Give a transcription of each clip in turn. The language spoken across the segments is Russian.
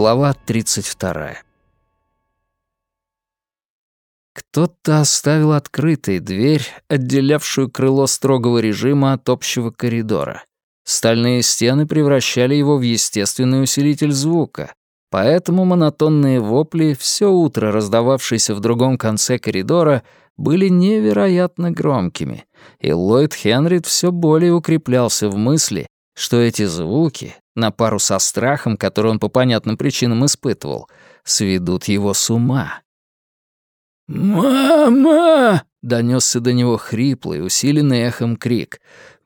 Глава 32. Кто-то оставил открытой дверь, отделявшую крыло строгого режима от общего коридора. Стальные стены превращали его в естественный усилитель звука, поэтому монотонные вопли, все утро раздававшиеся в другом конце коридора, были невероятно громкими, и Ллойд Хенрид все более укреплялся в мысли, что эти звуки, на пару со страхом, который он по понятным причинам испытывал, сведут его с ума. «Мама!» — донесся до него хриплый, усиленный эхом крик.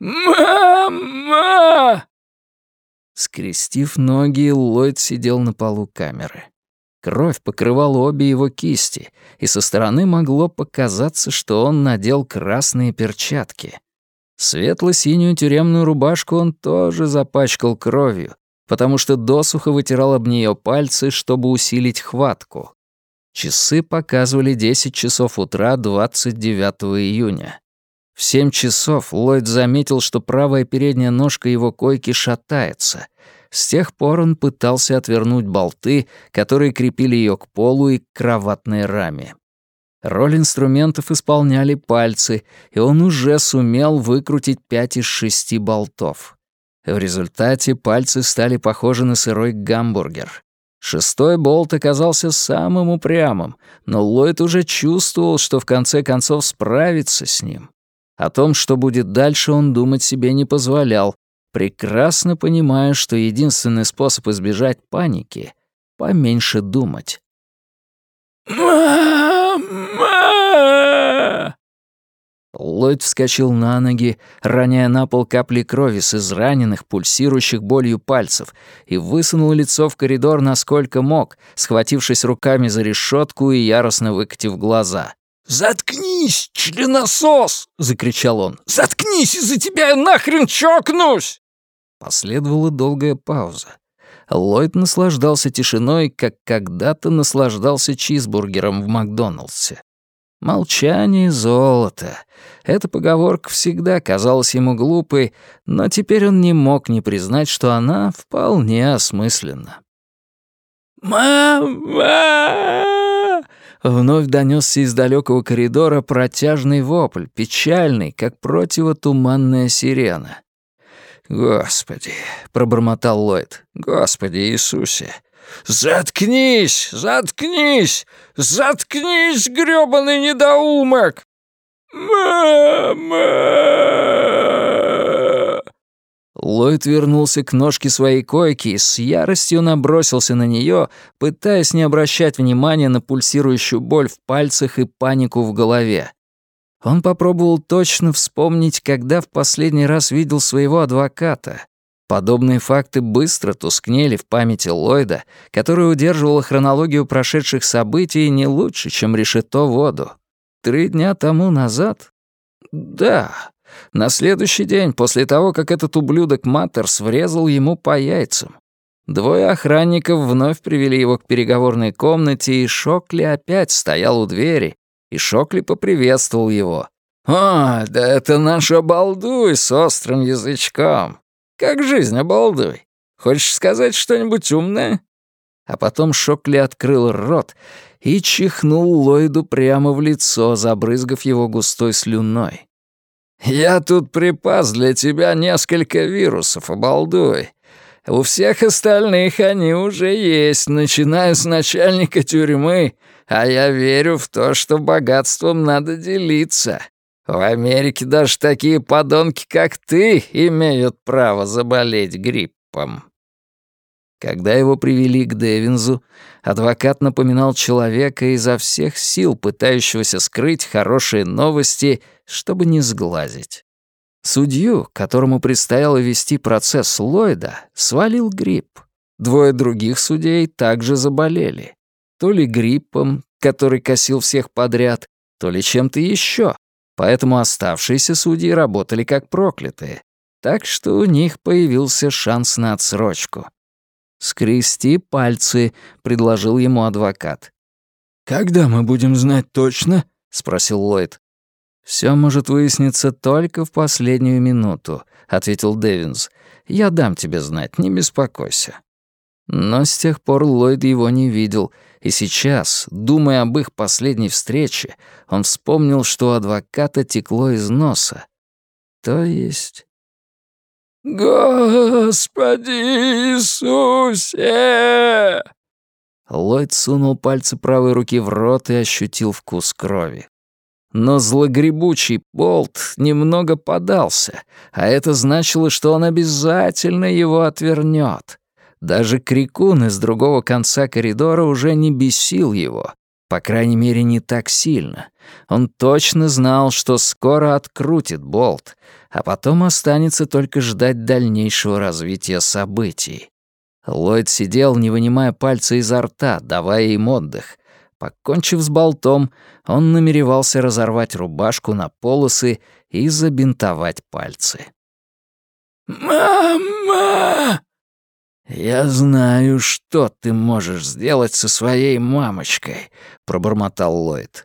«Мама!» Скрестив ноги, Ллойд сидел на полу камеры. Кровь покрывала обе его кисти, и со стороны могло показаться, что он надел красные перчатки. Светло-синюю тюремную рубашку он тоже запачкал кровью, потому что досуха вытирал об нее пальцы, чтобы усилить хватку. Часы показывали 10 часов утра 29 июня. В 7 часов Ллойд заметил, что правая передняя ножка его койки шатается. С тех пор он пытался отвернуть болты, которые крепили ее к полу и к кроватной раме. Роль инструментов исполняли пальцы, и он уже сумел выкрутить 5 из 6 болтов. В результате пальцы стали похожи на сырой гамбургер. 6-й болт оказался самым упрямым, но Ллойд уже чувствовал, что в конце концов справится с ним. О том, что будет дальше, он думать себе не позволял, прекрасно понимая, что единственный способ избежать паники — поменьше думать. «Мама!» Ллойд вскочил на ноги, роняя на пол капли крови с израненных, пульсирующих болью пальцев, и высунул лицо в коридор насколько мог, схватившись руками за решетку и яростно выкатив глаза. «Заткнись, членосос!» — закричал он. «Заткнись, из-за тебя я нахрен чокнусь!» Последовала долгая пауза. Ллойд наслаждался тишиной, как когда-то наслаждался чизбургером в Макдоналдсе. Молчание — золото. Эта поговорка всегда казалась ему глупой, но теперь он не мог не признать, что она вполне осмысленна. «Мама!» Вновь донесся из далекого коридора протяжный вопль, печальный, как противотуманная сирена. «Господи!» — пробормотал Ллойд. «Господи Иисусе!» «Заткнись! Заткнись! Заткнись, грёбаный недоумок!» «Мама!» Ллойд вернулся к ножке своей койки и с яростью набросился на нее, пытаясь не обращать внимания на пульсирующую боль в пальцах и панику в голове. Он попробовал точно вспомнить, когда в последний раз видел своего адвоката. Подобные факты быстро тускнели в памяти Ллойда, который удерживал хронологию прошедших событий не лучше, чем решето воду. 3 дня тому назад? Да, на следующий день, после того, как этот ублюдок Маттерс врезал ему по яйцам. 2 охранников вновь привели его к переговорной комнате, и Шокли опять стоял у двери, и Шокли поприветствовал его. «О, да это наш обалдуй с острым язычком! Как жизнь, обалдуй! Хочешь сказать что-нибудь умное?» А потом Шокли открыл рот и чихнул Ллойду прямо в лицо, забрызгав его густой слюной. «Я тут припас для тебя несколько вирусов, обалдуй. У всех остальных они уже есть, начиная с начальника тюрьмы, а я верю в то, что богатством надо делиться. В Америке даже такие подонки, как ты, имеют право заболеть гриппом». Когда его привели к Девинзу, адвокат напоминал человека изо всех сил, пытающегося скрыть хорошие новости, чтобы не сглазить. Судью, которому предстояло вести процесс Ллойда, свалил грипп. 2 других судей также заболели. То ли гриппом, который косил всех подряд, то ли чем-то еще. Поэтому оставшиеся судьи работали как проклятые. Так что у них появился шанс на отсрочку. «Скрести пальцы», — предложил ему адвокат. «Когда мы будем знать точно?» — спросил Ллойд. «Всё может выясниться только в последнюю минуту», — ответил Девинс. «Я дам тебе знать, не беспокойся». Но с тех пор Ллойд его не видел, и сейчас, думая об их последней встрече, он вспомнил, что у адвоката текло из носа. То есть... «Господи Иисусе!» Ллойд сунул пальцы правой руки в рот и ощутил вкус крови. Но злогребучий болт немного подался, а это значило, что он обязательно его отвернет. Даже крикун из другого конца коридора уже не бесил его, по крайней мере, не так сильно. Он точно знал, что скоро открутит болт, а потом останется только ждать дальнейшего развития событий. Ллойд сидел, не вынимая пальца изо рта, давая им отдых. Покончив с болтом, он намеревался разорвать рубашку на полосы и забинтовать пальцы. «Мама!» «Я знаю, что ты можешь сделать со своей мамочкой», — пробормотал Ллойд.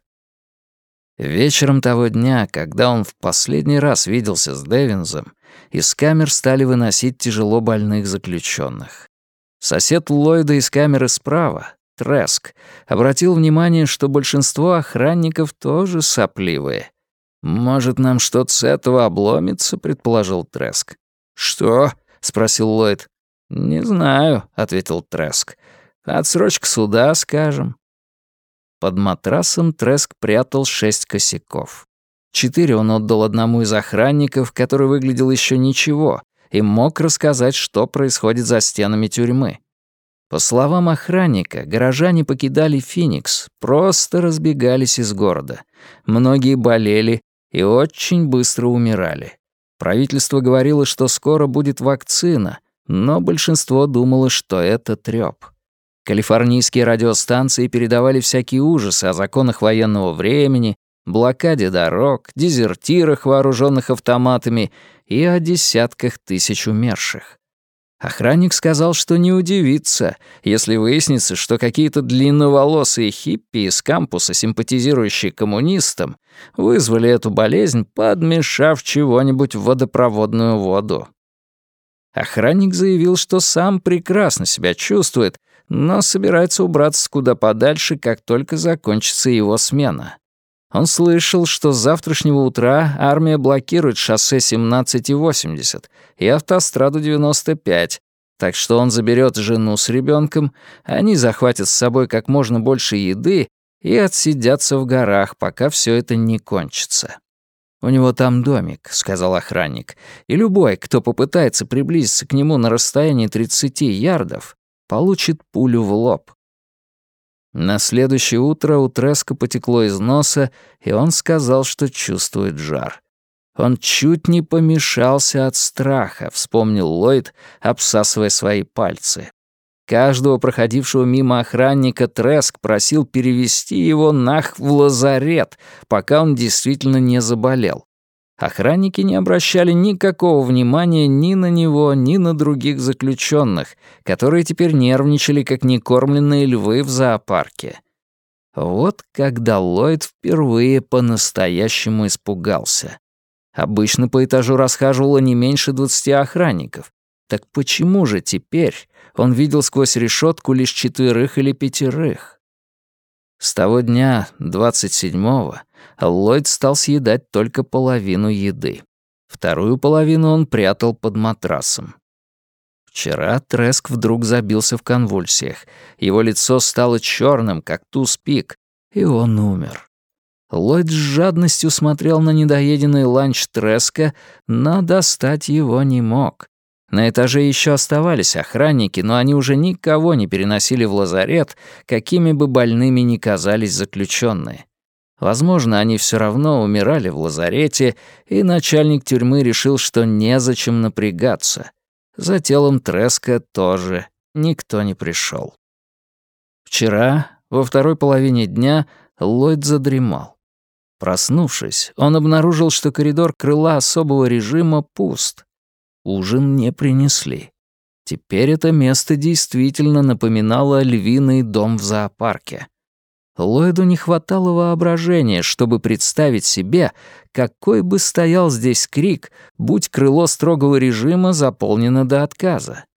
Вечером того дня, когда он в последний раз виделся с Дэвинсом, из камер стали выносить тяжело больных заключенных. Сосед Ллойда из камеры справа, Треск, обратил внимание, что большинство охранников тоже сопливые. «Может, нам что-то с этого обломится?» — предположил Треск. «Что?» — спросил Ллойд. «Не знаю», — ответил Треск. «Отсрочка суда, скажем». Под матрасом Треск прятал 6 косяков. 4 он отдал одному из охранников, который выглядел еще ничего, и мог рассказать, что происходит за стенами тюрьмы. По словам охранника, горожане покидали Феникс, просто разбегались из города. Многие болели и очень быстро умирали. Правительство говорило, что скоро будет вакцина, но большинство думало, что это трёп. Калифорнийские радиостанции передавали всякие ужасы о законах военного времени, блокаде дорог, дезертирах, вооруженных автоматами, и о десятках тысяч умерших. Охранник сказал, что не удивится, если выяснится, что какие-то длинноволосые хиппи из кампуса, симпатизирующие коммунистам, вызвали эту болезнь, подмешав чего-нибудь в водопроводную воду. Охранник заявил, что сам прекрасно себя чувствует, но собирается убраться куда подальше, как только закончится его смена. Он слышал, что с завтрашнего утра армия блокирует шоссе 17 и 80 и автостраду 95, так что он заберет жену с ребенком, они захватят с собой как можно больше еды и отсидятся в горах, пока все это не кончится. «У него там домик», — сказал охранник, «и любой, кто попытается приблизиться к нему на расстоянии 30 ярдов, получит пулю в лоб». На следующее утро у Треска потекло из носа, и он сказал, что чувствует жар. Он чуть не помешался от страха, вспомнил Ллойд, обсасывая свои пальцы. Каждого проходившего мимо охранника Треск просил перевести его в лазарет, пока он действительно не заболел. Охранники не обращали никакого внимания ни на него, ни на других заключенных, которые теперь нервничали, как некормленные львы в зоопарке. Вот когда Ллойд впервые по-настоящему испугался. Обычно по этажу расхаживало не меньше 20 охранников. Так почему же теперь он видел сквозь решетку лишь 4 или 5? С того дня, 27-го, Ллойд стал съедать только половину еды. Вторую половину он прятал под матрасом. Вчера Треск вдруг забился в конвульсиях. Его лицо стало черным, как туз-пик, и он умер. Ллойд с жадностью смотрел на недоеденный ланч Треска, но достать его не мог. На этаже еще оставались охранники, но они уже никого не переносили в лазарет, какими бы больными ни казались заключенные. Возможно, они все равно умирали в лазарете, и начальник тюрьмы решил, что незачем напрягаться. За телом Треска тоже никто не пришел. Вчера, во второй половине дня, Ллойд задремал. Проснувшись, он обнаружил, что коридор крыла особого режима пуст. Ужин не принесли. Теперь это место действительно напоминало львиный дом в зоопарке. Ллойду не хватало воображения, чтобы представить себе, какой бы стоял здесь крик, будь крыло строгого режима заполнено до отказа.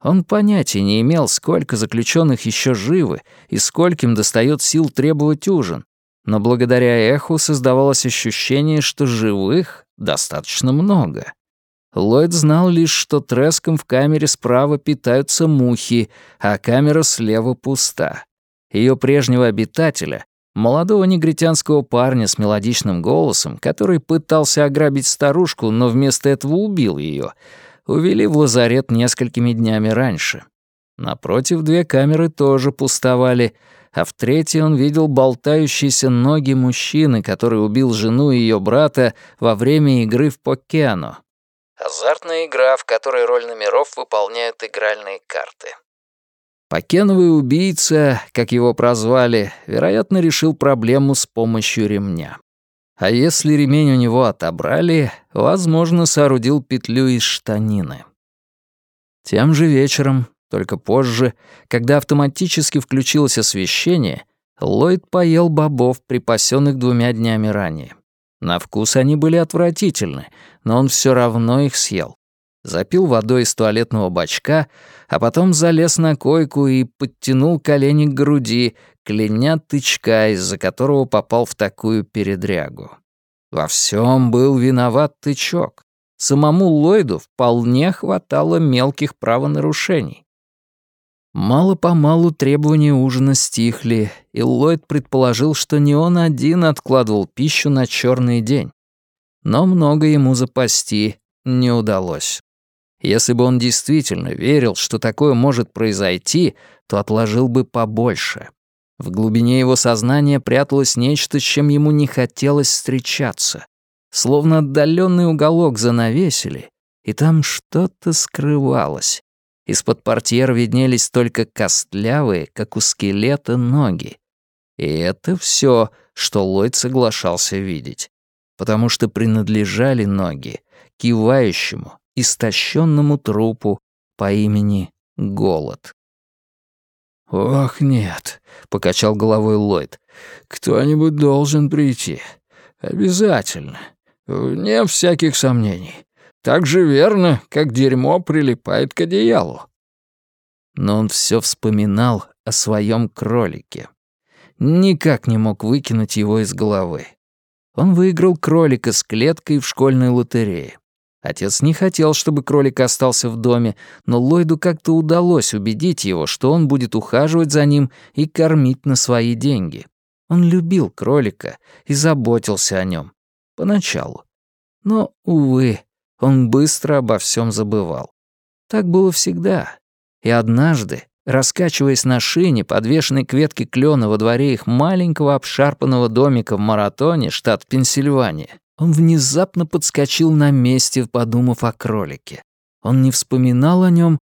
Он понятия не имел, сколько заключенных еще живы и скольким достает сил требовать ужин, но благодаря эху создавалось ощущение, что живых достаточно много. Ллойд знал лишь, что треском в камере справа питаются мухи, а камера слева пуста. Ее прежнего обитателя, молодого негритянского парня с мелодичным голосом, который пытался ограбить старушку, но вместо этого убил ее, увели в лазарет несколькими днями раньше. Напротив, 2 камеры тоже пустовали, а в третьей он видел болтающиеся ноги мужчины, который убил жену и ее брата во время игры в покено. Азартная игра, в которой роль номеров выполняют игральные карты. Покеновый убийца, как его прозвали, вероятно, решил проблему с помощью ремня. А если ремень у него отобрали, возможно, соорудил петлю из штанины. Тем же вечером, только позже, когда автоматически включилось освещение, Ллойд поел бобов, припасенных 2 днями ранее. На вкус они были отвратительны, но он все равно их съел. Запил водой из туалетного бачка, а потом залез на койку и подтянул колени к груди, кляня тычка, из-за которого попал в такую передрягу. Во всем был виноват тычок. Самому Ллойду вполне хватало мелких правонарушений. Мало-помалу требования ужина стихли, и Ллойд предположил, что не он один откладывал пищу на черный день. Но много ему запасти не удалось. Если бы он действительно верил, что такое может произойти, то отложил бы побольше. В глубине его сознания пряталось нечто, с чем ему не хотелось встречаться. Словно отдаленный уголок занавесили, и там что-то скрывалось. Из-под портьер виднелись только костлявые, как у скелета, ноги. И это все, что Ллойд соглашался видеть. Потому что принадлежали ноги кивающему, истощенному трупу по имени Голод. «Ох, нет», — покачал головой Ллойд. «Кто-нибудь должен прийти. Обязательно. Вне всяких сомнений. Так же верно, как дерьмо прилипает к одеялу». Но он все вспоминал о своем кролике. Никак не мог выкинуть его из головы. Он выиграл кролика с клеткой в школьной лотерее. Отец не хотел, чтобы кролик остался в доме, но Ллойду как-то удалось убедить его, что он будет ухаживать за ним и кормить на свои деньги. Он любил кролика и заботился о нем. Поначалу. Но, увы, он быстро обо всем забывал. Так было всегда. И однажды, раскачиваясь на шине, подвешенной к ветке клена во дворе их маленького обшарпанного домика в Маратоне, штат Пенсильвания, он внезапно подскочил на месте, подумав о кролике. Он не вспоминал о нем,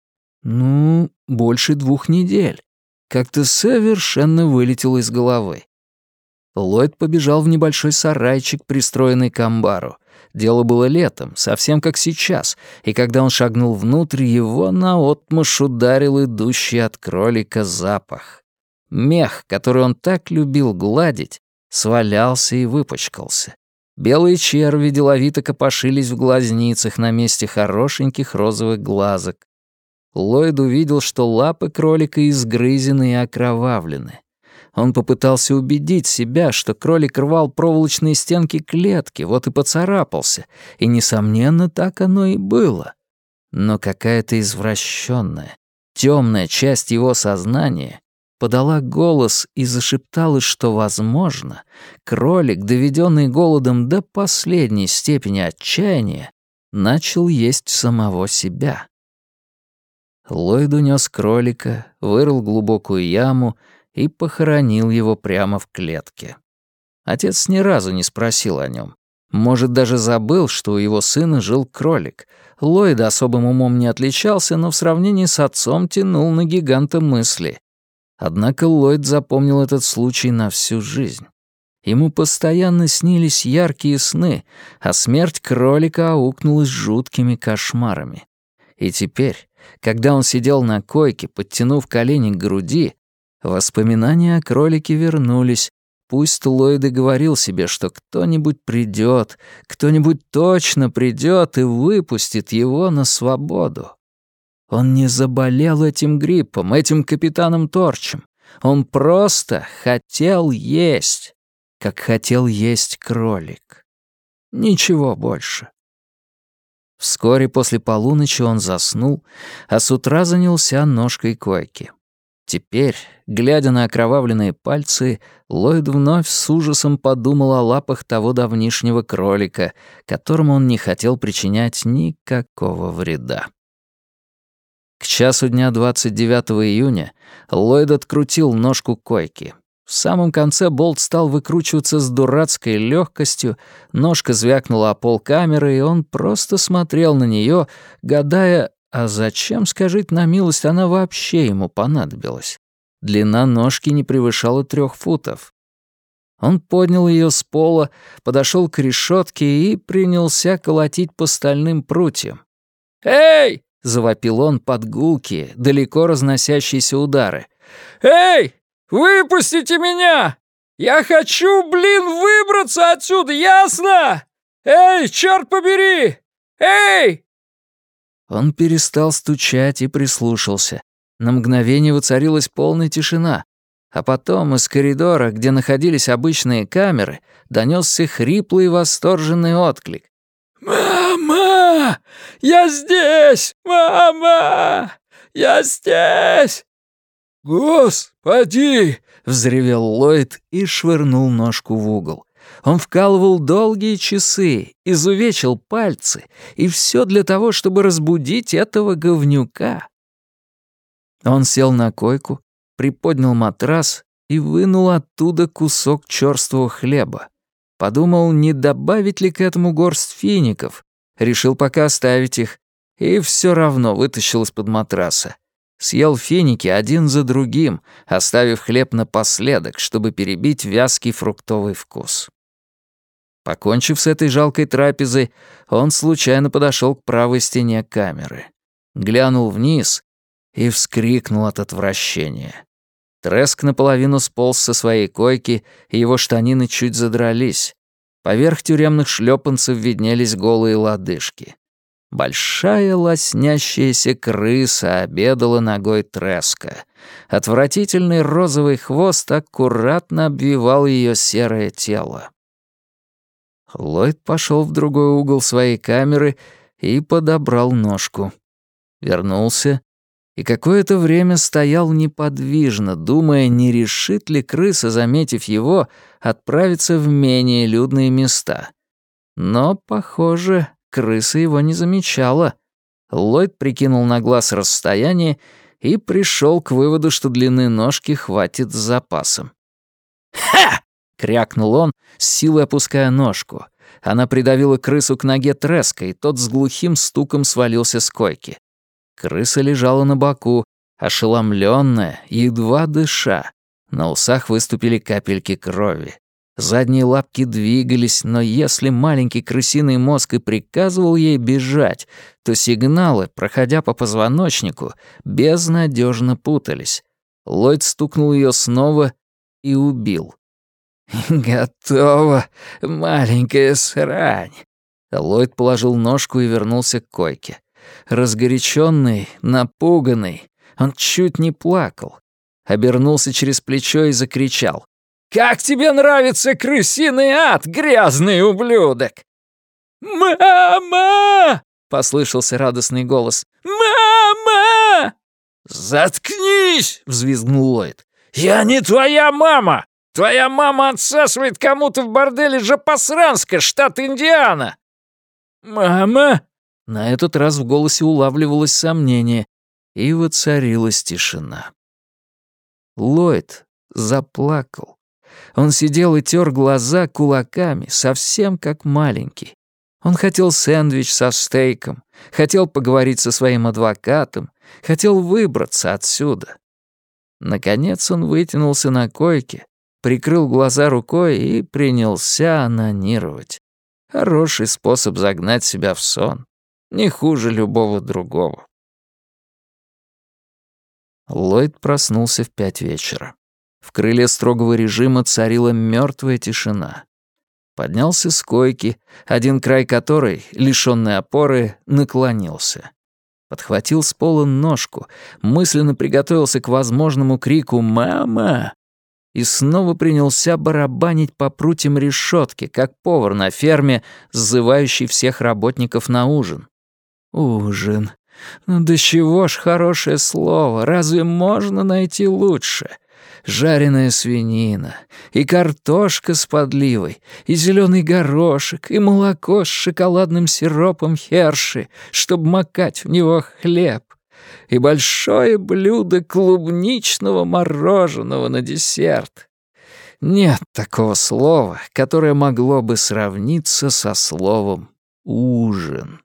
больше 2 недель. Как-то совершенно вылетело из головы. Ллойд побежал в небольшой сарайчик, пристроенный к амбару. Дело было летом, совсем как сейчас, и когда он шагнул внутрь, его наотмашь ударил идущий от кролика запах. Мех, который он так любил гладить, свалялся и выпачкался. Белые черви деловито копошились в глазницах на месте хорошеньких розовых глазок. Ллойд увидел, что лапы кролика изгрызены и окровавлены. Он попытался убедить себя, что кролик рвал проволочные стенки клетки, вот и поцарапался, и, несомненно, так оно и было. Но какая-то извращенная, темная часть его сознания подала голос и зашептала, что, возможно, кролик, доведенный голодом до последней степени отчаяния, начал есть самого себя. Ллойд унес кролика, вырыл глубокую яму и похоронил его прямо в клетке. Отец ни разу не спросил о нем. Может, даже забыл, что у его сына жил кролик. Ллойд особым умом не отличался, но в сравнении с отцом тянул на гиганта мысли. Однако Ллойд запомнил этот случай на всю жизнь. Ему постоянно снились яркие сны, а смерть кролика аукнулась жуткими кошмарами. И теперь, когда он сидел на койке, подтянув колени к груди, воспоминания о кролике вернулись. Пусть Ллойд и говорил себе, что кто-нибудь придет, кто-нибудь точно придет и выпустит его на свободу. Он не заболел этим гриппом, этим капитаном Торчем. Он просто хотел есть, как хотел есть кролик. Ничего больше. Вскоре после полуночи он заснул, а с утра занялся ножкой койки. Теперь, глядя на окровавленные пальцы, Ллойд вновь с ужасом подумал о лапах того давнишнего кролика, которому он не хотел причинять никакого вреда. К часу дня 29 июня Ллойд открутил ножку койки. В самом конце болт стал выкручиваться с дурацкой легкостью, ножка звякнула о пол камеры, и он просто смотрел на нее, гадая, а зачем, скажите на милость, она вообще ему понадобилась? Длина ножки не превышала 3 футов. Он поднял ее с пола, подошел к решетке и принялся колотить по стальным прутьям. «Эй!» — завопил он под гулкие, далеко разносящиеся удары. «Эй! Выпустите меня! Я хочу, выбраться отсюда, ясно? Эй, черт побери! Эй!» Он перестал стучать и прислушался. На мгновение воцарилась полная тишина. А потом из коридора, где находились обычные камеры, донесся хриплый восторженный отклик. «Мама! Я здесь! Мама! Я здесь!» «Господи!» — взревел Ллойд и швырнул ножку в угол. Он вкалывал долгие часы, изувечил пальцы, и все для того, чтобы разбудить этого говнюка. Он сел на койку, приподнял матрас и вынул оттуда кусок чёрствого хлеба. Подумал, не добавить ли к этому горсть фиников. Решил пока оставить их, и все равно вытащил из-под матраса. Съел финики один за другим, оставив хлеб напоследок, чтобы перебить вязкий фруктовый вкус. Покончив с этой жалкой трапезой, он случайно подошел к правой стене камеры. Глянул вниз и вскрикнул от отвращения. Треск наполовину сполз со своей койки, и его штанины чуть задрались. Поверх тюремных шлёпанцев виднелись голые лодыжки. Большая лоснящаяся крыса обедала ногой Треска. Отвратительный розовый хвост аккуратно обвивал ее серое тело. Ллойд пошел в другой угол своей камеры и подобрал ножку. Вернулся и какое-то время стоял неподвижно, думая, не решит ли крыса, заметив его, отправиться в менее людные места. Но, похоже, крыса его не замечала. Ллойд прикинул на глаз расстояние и пришел к выводу, что длины ножки хватит с запасом. «Ха!» — крякнул он, с силой опуская ножку. Она придавила крысу к ноге Треска, и тот с глухим стуком свалился с койки. Крыса лежала на боку, ошеломленная, едва дыша. На усах выступили капельки крови. Задние лапки двигались, но если маленький крысиный мозг и приказывал ей бежать, то сигналы, проходя по позвоночнику, безнадежно путались. Ллойд стукнул ее снова и убил. «Готово, маленькая срань!» Ллойд положил ножку и вернулся к койке. Разгоряченный, напуганный, он чуть не плакал. Обернулся через плечо и закричал. «Как тебе нравится крысиный ад, грязный ублюдок?» «Мама!» — послышался радостный голос. «Мама!» «Заткнись!» — взвизгнул Ллойд. «Я не твоя мама! Твоя мама отсасывает кому-то в борделе Жапасранска, штат Индиана!» «Мама!» На этот раз в голосе улавливалось сомнение, и воцарилась тишина. Ллойд заплакал. Он сидел и тер глаза кулаками, совсем как маленький. Он хотел сэндвич со стейком, хотел поговорить со своим адвокатом, хотел выбраться отсюда. Наконец он вытянулся на койке, прикрыл глаза рукой и принялся онанировать. Хороший способ загнать себя в сон. Не хуже любого другого. Ллойд проснулся в 5 вечера. В крыле строгого режима царила мертвая тишина. Поднялся с койки, один край которой, лишённый опоры, наклонился. подхватил с пола ножку, мысленно приготовился к возможному крику «Мама!» и снова принялся барабанить по прутьям решетки, как повар на ферме, сзывающий всех работников на ужин. Ужин. Ну да чего ж хорошее слово, разве можно найти лучше? Жареная свинина, и картошка с подливой, и зеленый горошек, и молоко с шоколадным сиропом Херши, чтобы макать в него хлеб, и большое блюдо клубничного мороженого на десерт. Нет такого слова, которое могло бы сравниться со словом «ужин».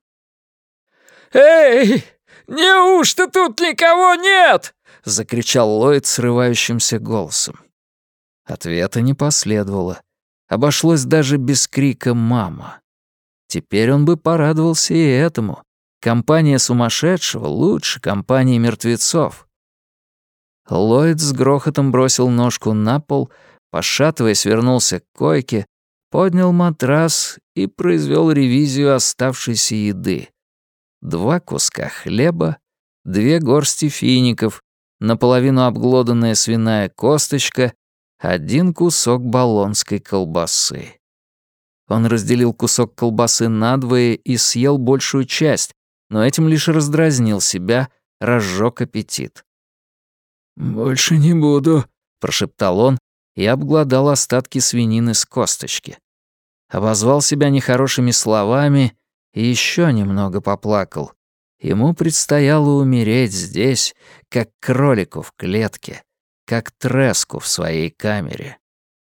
«Эй, неужто тут никого нет?» — закричал Ллойд срывающимся голосом. Ответа не последовало. Обошлось даже без крика «мама». Теперь он бы порадовался и этому. Компания сумасшедшего лучше компании мертвецов. Ллойд с грохотом бросил ножку на пол, пошатываясь, вернулся к койке, поднял матрас и произвел ревизию оставшейся еды. 2 куска хлеба, 2 горсти фиников, наполовину обглоданная свиная косточка, 1 кусок болонской колбасы. Он разделил кусок колбасы надвое и съел большую часть, но этим лишь раздразнил себя, разжег аппетит. «Больше не буду», — прошептал он и обглодал остатки свинины с косточки. Обозвал себя нехорошими словами и еще немного поплакал. Ему предстояло умереть здесь, как кролику в клетке, как Треску в своей камере.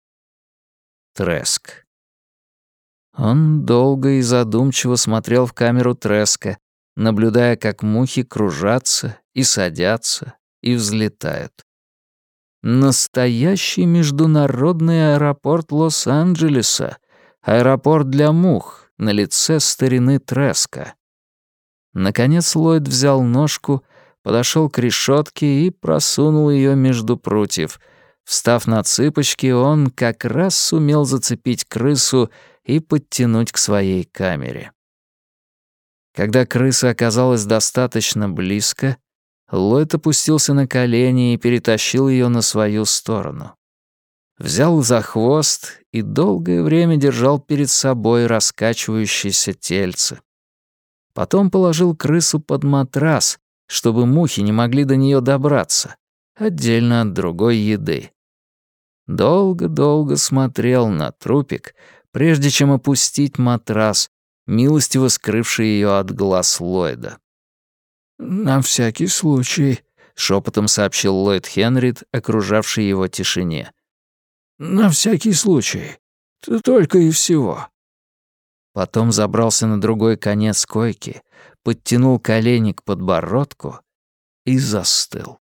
Треск. Он долго и задумчиво смотрел в камеру Треска, наблюдая, как мухи кружатся и садятся и взлетают. Настоящий международный аэропорт Лос-Анджелеса, аэропорт для мух на лице старины Треска. Наконец Ллойд взял ножку, подошел к решетке и просунул ее между прутьев. Встав на цыпочки, он как раз сумел зацепить крысу и подтянуть к своей камере. Когда крыса оказалась достаточно близко, Ллойд опустился на колени и перетащил ее на свою сторону. Взял за хвост и долгое время держал перед собой раскачивающееся тельце. Потом положил крысу под матрас, чтобы мухи не могли до нее добраться, отдельно от другой еды. Долго-долго смотрел на трупик, прежде чем опустить матрас, милостиво скрывший ее от глаз Ллойда. «На всякий случай», — шепотом сообщил Ллойд Хенрид, окружавший его тишине. «На всякий случай. Только и всего». Потом забрался на другой конец койки, подтянул колени к подбородку и застыл.